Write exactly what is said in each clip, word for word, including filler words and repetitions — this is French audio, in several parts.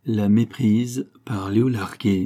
La méprise par Léo Larguet.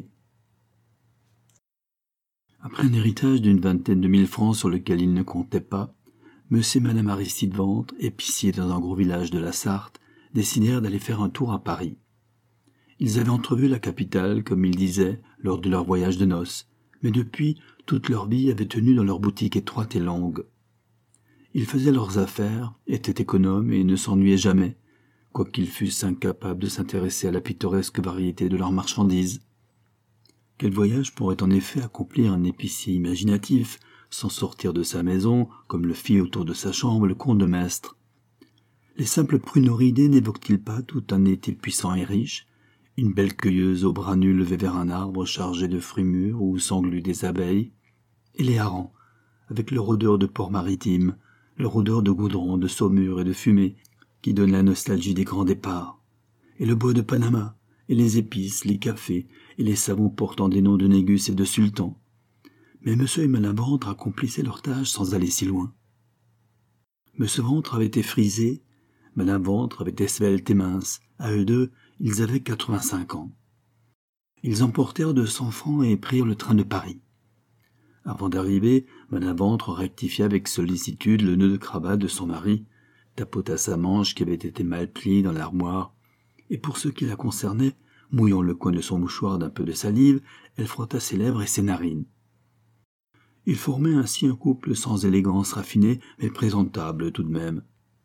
Après un héritage d'une vingtaine de mille francs sur lequel il ne comptait pas, monsieur et madame Aristide Ventre, épiciers dans un gros village de la Sarthe, décidèrent d'aller faire un tour à Paris. Ils avaient entrevu la capitale, comme ils disaient, lors de leur voyage de noces, mais depuis, toute leur vie avait tenu dans leur boutique étroite et longue. Ils faisaient leurs affaires, étaient économes et ne s'ennuyaient jamais, quoiqu'ils fussent incapables de s'intéresser à la pittoresque variété de leurs marchandises. Quel voyage pourrait en effet accomplir un épicier imaginatif, sans sortir de sa maison, comme le fit autour de sa chambre le comte de Maistre? Les simples pruneaux-ridés n'évoquent-ils pas tout un été puissant et riche, une belle cueilleuse au bras nu levée vers un arbre chargé de fruits mûrs où s'engluent des abeilles, et les harengs, avec leur odeur de port maritime, leur odeur de goudron, de saumure et de fumée, qui donne la nostalgie des grands départs, et le bois de Panama, et les épices, les cafés, et les savons portant des noms de Négus et de Sultan. Mais monsieur et madame Ventre accomplissaient leur tâche sans aller si loin. Monsieur Ventre avait été frisé, madame Ventre avait été svelte et mince. À eux deux, ils avaient quatre-vingt-cinq ans. Ils emportèrent deux cents francs et prirent le train de Paris. Avant d'arriver, madame Ventre rectifia avec sollicitude le nœud de cravate de son mari, tapota sa manche qui avait été mal pliée dans l'armoire, et pour ce qui la concernait, mouillant le coin de son mouchoir d'un peu de salive, elle frotta ses lèvres et ses narines. Ils formaient ainsi un couple sans élégance raffinée, mais présentable tout de même.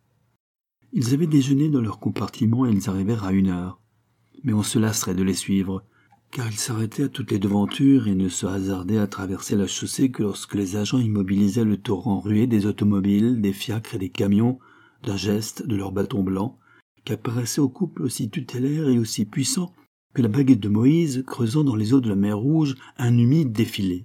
Ils avaient déjeuné dans leur compartiment et ils arrivèrent à une heure, mais on se lasserait de les suivre, car ils s'arrêtaient à toutes les devantures et ne se hasardaient à traverser la chaussée que lorsque les agents immobilisaient le torrent rué des automobiles, des fiacres et des camions, d'un geste de leur bâton blanc, qui apparaissait au couple aussi tutélaire et aussi puissant que la baguette de Moïse creusant dans les eaux de la mer Rouge un humide défilé.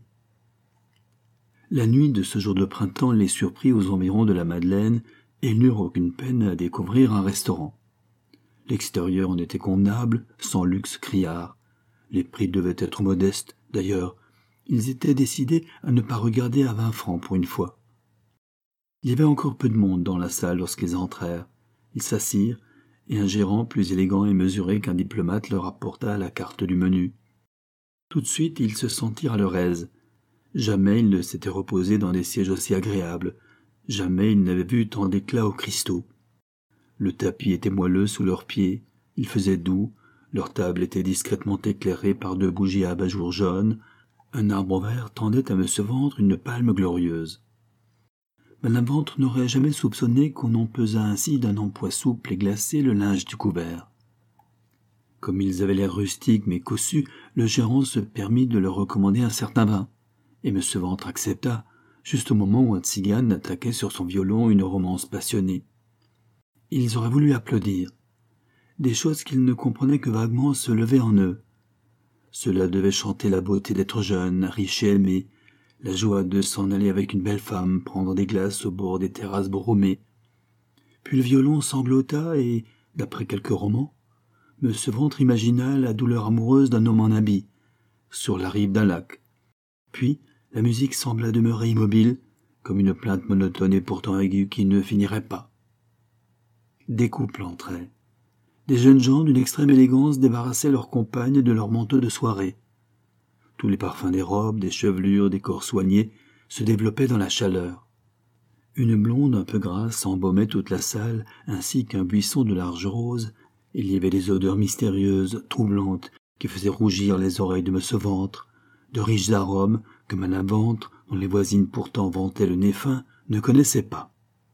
La nuit de ce jour de printemps les surprit aux environs de la Madeleine, et ils n'eurent aucune peine à découvrir un restaurant. L'extérieur en était convenable, sans luxe criard. Les prix devaient être modestes, d'ailleurs. Ils étaient décidés à ne pas regarder à vingt francs pour une fois. Il y avait encore peu de monde dans la salle lorsqu'ils entrèrent. Ils s'assirent, et un gérant plus élégant et mesuré qu'un diplomate leur apporta la carte du menu. Tout de suite, ils se sentirent à leur aise. Jamais ils ne s'étaient reposés dans des sièges aussi agréables. Jamais ils n'avaient vu tant d'éclat aux cristaux. Le tapis était moelleux sous leurs pieds, il faisait doux, leur table était discrètement éclairée par deux bougies à abat-jour jaunes, un arbre vert tendait à monsieur Ventre une palme glorieuse. Madame Ventre n'aurait jamais soupçonné qu'on en pesât ainsi d'un emploi souple et glacé le linge du couvert. Comme ils avaient l'air rustiques mais cossus, le gérant se permit de leur recommander un certain vin, et monsieur Ventre accepta, juste au moment où un tzigane attaquait sur son violon une romance passionnée. Ils auraient voulu applaudir. Des choses qu'ils ne comprenaient que vaguement se levaient en eux. Cela devait chanter la beauté d'être jeune, riche et aimé, la joie de s'en aller avec une belle femme, prendre des glaces au bord des terrasses brumées. Puis le violon sanglota et, d'après quelques romans, monsieur Ventre imagina la douleur amoureuse d'un homme en habit, sur la rive d'un lac. Puis, la musique sembla demeurer immobile, comme une plainte monotone et pourtant aiguë qui ne finirait pas. Des couples entraient. Des jeunes gens d'une extrême élégance débarrassaient leurs compagnes de leurs manteaux de soirée. Tous les parfums des robes, des chevelures, des corps soignés se développaient dans la chaleur. Une blonde un peu grasse embaumait toute la salle, ainsi qu'un buisson de larges roses. Il y avait des odeurs mystérieuses, troublantes, qui faisaient rougir les oreilles de monsieur Ventre, de riches arômes que madame Ventre, dont les voisines pourtant vantaient le nez fin, ne connaissait pas.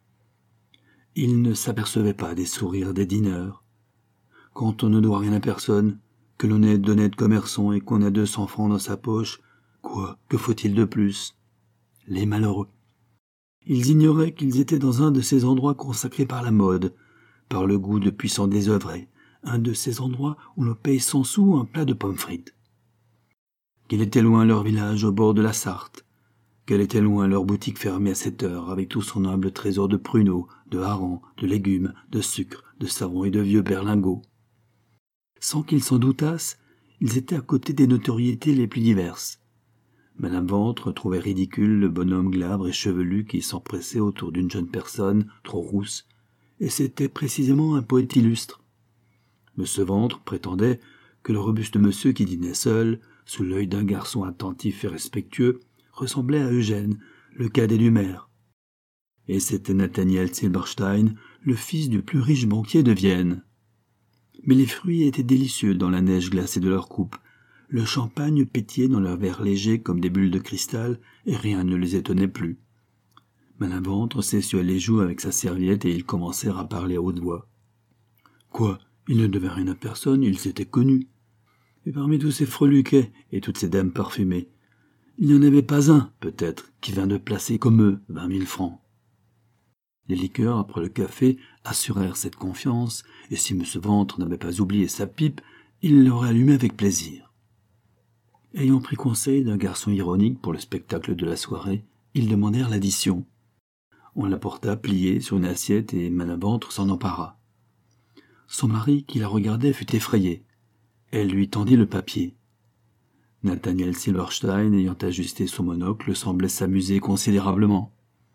Il ne s'apercevait pas des sourires des dîneurs. Quand on ne doit rien à personne, que l'on est d'honnêtes commerçants et qu'on a deux cents francs dans sa poche, quoi, que faut-il de plus? Les malheureux. Ils ignoraient qu'ils étaient dans un de ces endroits consacrés par la mode, par le goût depuis s'en désœuvrer, un de ces endroits où l'on paye cent sous un plat de pommes frites. Qu'il était loin leur village au bord de la Sarthe, qu'elle était loin leur boutique fermée à cette heure avec tout son humble trésor de pruneaux, de harengs, de légumes, de sucre, de savon et de vieux berlingots. Sans qu'ils s'en doutassent, ils étaient à côté des notoriétés les plus diverses. Madame Ventre trouvait ridicule le bonhomme glabre et chevelu qui s'empressait autour d'une jeune personne trop rousse, et c'était précisément un poète illustre. Monsieur Ventre prétendait que le robuste monsieur qui dînait seul, sous l'œil d'un garçon attentif et respectueux, ressemblait à Eugène, le cadet du maire. Et c'était Nathaniel Silberstein, le fils du plus riche banquier de Vienne. Mais les fruits étaient délicieux dans la neige glacée de leur coupe. Le champagne pétillait dans leurs verres légers comme des bulles de cristal, et rien ne les étonnait plus. Malinventre s'essuya les joues avec sa serviette et ils commencèrent à parler à haute voix. Quoi, ils ne devaient rien à personne, ils s'étaient connus. Et parmi tous ces freluquets et toutes ces dames parfumées, il n'y en avait pas un, peut-être, qui vint de placer comme eux vingt mille francs. Les liqueurs, après le café, assurèrent cette confiance, et si M. Ventre n'avait pas oublié sa pipe, il l'aurait allumée avec plaisir. Ayant pris conseil d'un garçon ironique pour le spectacle de la soirée, ils demandèrent l'addition. On l'apporta pliée sur une assiette et Malinventre s'en empara. Son mari, qui la regardait, fut effrayé. Elle lui tendit le papier. Nathaniel Silberstein, ayant ajusté son monocle, semblait s'amuser considérablement.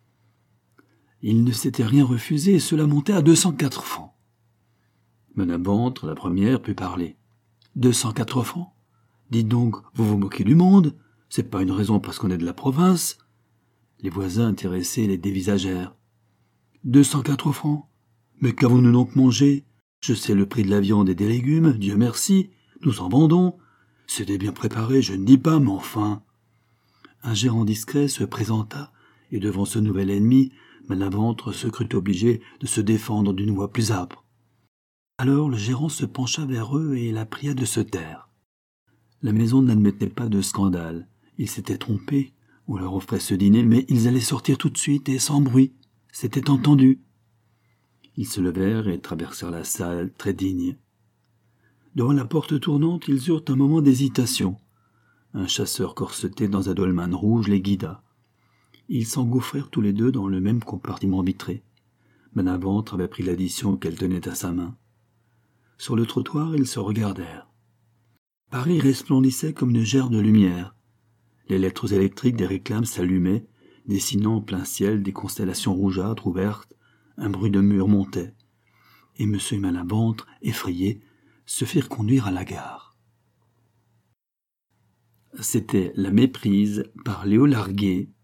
Il ne s'était rien refusé et cela montait à deux cent quatre francs. Malinventre, la première, put parler. Deux cent quatre francs? Dites donc, vous vous moquez du monde? C'est pas une raison parce qu'on est de la province. Les voisins intéressés les dévisagèrent. Deux cent quatre francs? Mais qu'avons-nous donc mangé? Je sais le prix de la viande et des légumes, Dieu merci, nous en vendons. C'était bien préparé, je ne dis pas, mais enfin. Un gérant discret se présenta, et devant ce nouvel ennemi, Malinventre se crut obligé de se défendre d'une voix plus âpre. Alors le gérant se pencha vers eux et la pria de se taire. La maison n'admettait pas de scandale. Ils s'étaient trompés. On leur offrait ce dîner, mais ils allaient sortir tout de suite et sans bruit. C'était entendu. Ils se levèrent et traversèrent la salle, très dignes. Devant la porte tournante, ils eurent un moment d'hésitation. Un chasseur corseté dans un dolman rouge les guida. Ils s'engouffrèrent tous les deux dans le même compartiment vitré. Malinventre avait pris l'addition qu'elle tenait à sa main. Sur le trottoir, ils se regardèrent. Paris resplendissait comme une gerbe de lumière. Les lettres électriques des réclames s'allumaient, dessinant en plein ciel des constellations rougeâtres ouvertes. Un bruit de mur montait. Et M. et Malinventre, effrayés, se firent conduire à la gare. C'était La Méprise par Léo Larguet.